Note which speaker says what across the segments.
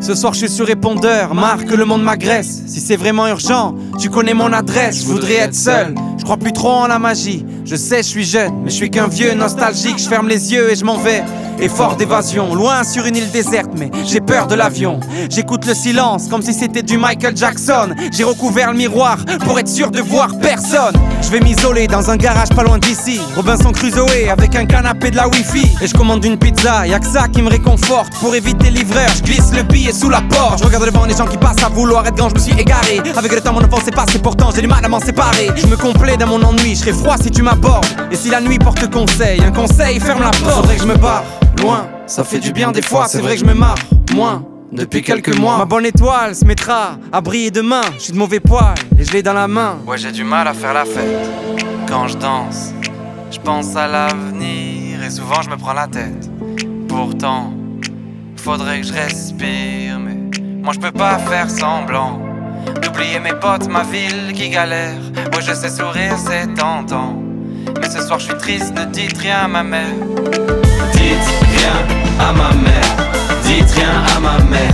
Speaker 1: Ce soir je suis sur répondeur, marre que le monde m'agresse. Si c'est vraiment urgent, tu connais mon adresse. Je voudrais être seul, je crois plus trop en la magie. Je sais je suis jeune, mais je suis qu'un vieux nostalgique. Je ferme les yeux et je m'en vais, effort d'évasion. Loin sur une île déserte, mais j'ai peur de l'avion. J'écoute le silence comme si c'était du Michael Jackson. J'ai recouvert le miroir pour être sûr de voir personne. Je vais m'isoler dans un garage pas loin d'ici, Robinson Crusoe avec un canapé de la Wi-Fi. Et je commande une pizza, y'a que ça qui me réconforte. Pour éviter l'ivreur, je glisse le billet sous la porte. Je regarde devant les gens qui passent à vouloir être grand, je me suis égaré. Avec le temps mon enfance est passée, pourtant j'ai du mal à m'en séparer. Je me complais dans mon ennui, je serais froid si tu m'abordes. Et si la nuit porte conseil, un conseil ferme la porte. Faudrait que je me barre loin, ça fait du bien des fois. C'est vrai que je me marre moins depuis quelques mois. Ma bonne étoile se mettra à briller demain. Je suis de mauvais poil et je l'ai dans la main.
Speaker 2: Ouais, j'ai du mal à faire la fête quand je danse. Je pense à l'avenir et souvent je me prends la tête. Pourtant, faudrait que je respire, mais moi je peux pas faire semblant d'oublier mes potes, ma ville qui galère. Ouais, je sais sourire, c'est tentant, mais ce soir je suis triste, ne dites rien à ma mère.
Speaker 3: Dites rien à ma mère, dites rien à ma mère.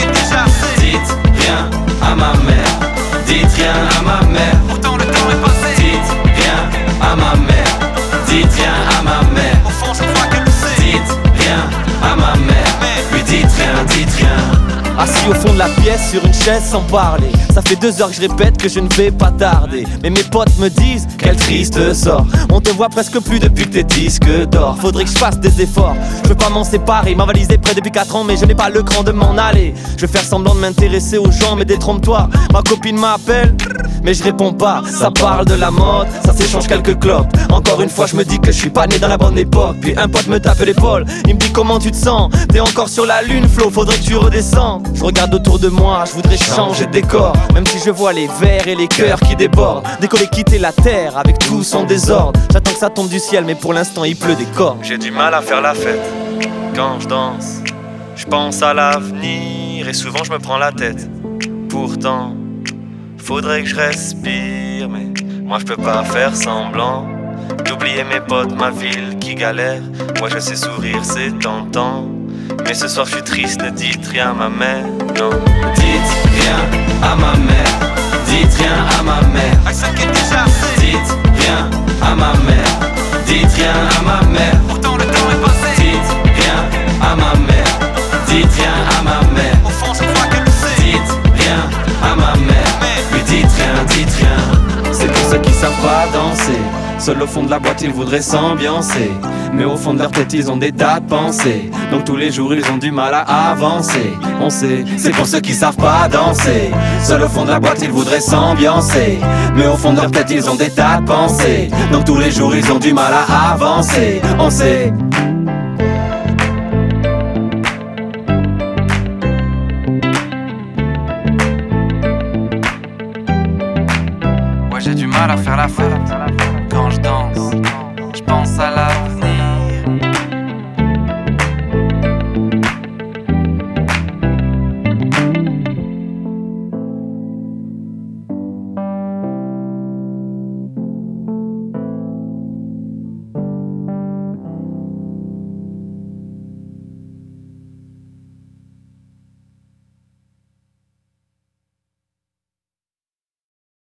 Speaker 3: Dites rien à ma mère, dites rien à ma mère.
Speaker 2: Pourtant le temps est passé.
Speaker 3: Dites rien à ma mère, dites rien à ma mère.
Speaker 2: Au fond je crois qu'elle le sait.
Speaker 3: Dites rien à ma mère, lui dites rien, dites rien.
Speaker 4: Assis au fond de la pièce sur une chaise sans parler. Ça fait 2 heures que je répète que je ne vais pas tarder. Mais mes potes me disent quel triste sort. On te voit presque plus depuis que tes disques d'or. Faudrait que je fasse des efforts, je veux pas m'en séparer. Ma valise est prête depuis 4 ans mais je n'ai pas le cran de m'en aller. Je vais faire semblant de m'intéresser aux gens mais détrompe-toi. Ma copine m'appelle mais je réponds pas. Ça parle de la mode, ça s'échange quelques clopes. Encore une fois je me dis que je suis pas né dans la bonne époque. Puis un pote me tape l'épaule, il me dit comment tu te sens. T'es encore sur la lune Flo, faudrait que tu redescendes. Je regarde autour de moi, je voudrais changer de décor. Même si je vois les vers et les cœurs qui débordent. Décoller, quitter la terre avec tout son désordre. J'attends que ça tombe du ciel mais pour l'instant il pleut des corps.
Speaker 5: J'ai du mal à faire la fête quand je danse. Je pense à l'avenir et souvent je me prends la tête. Pourtant, faudrait que je respire, mais moi je peux pas faire semblant d'oublier mes potes, ma ville qui galère. Moi je sais sourire, c'est tentant, mais ce soir je suis triste, ne dites rien à ma mère, non.
Speaker 3: Dites rien à ma mère, dites rien à ma mère. Dites rien à ma mère, dites rien à ma mère.
Speaker 2: Pourtant le temps est passé.
Speaker 3: Dites rien à ma mère, dites rien à ma mère.
Speaker 2: Au fond je crois qu'elle le sait.
Speaker 3: Dites rien à ma mère, lui dites rien, dites rien.
Speaker 1: C'est pour ceux qui savent pas danser. Seul au fond de la boîte ils voudraient s'ambiancer, mais au fond de leur tête ils ont des tas de pensées. Donc tous les jours ils ont du mal à avancer. On sait, c'est pour ceux qui savent pas danser. Seul au fond de la boîte ils voudraient s'ambiancer, mais au fond de leur tête ils ont des tas de pensées. Donc tous les jours ils ont du mal à avancer. On sait.
Speaker 2: Ouais, j'ai du mal à faire la fête quand je danse. Je pense à l'avenir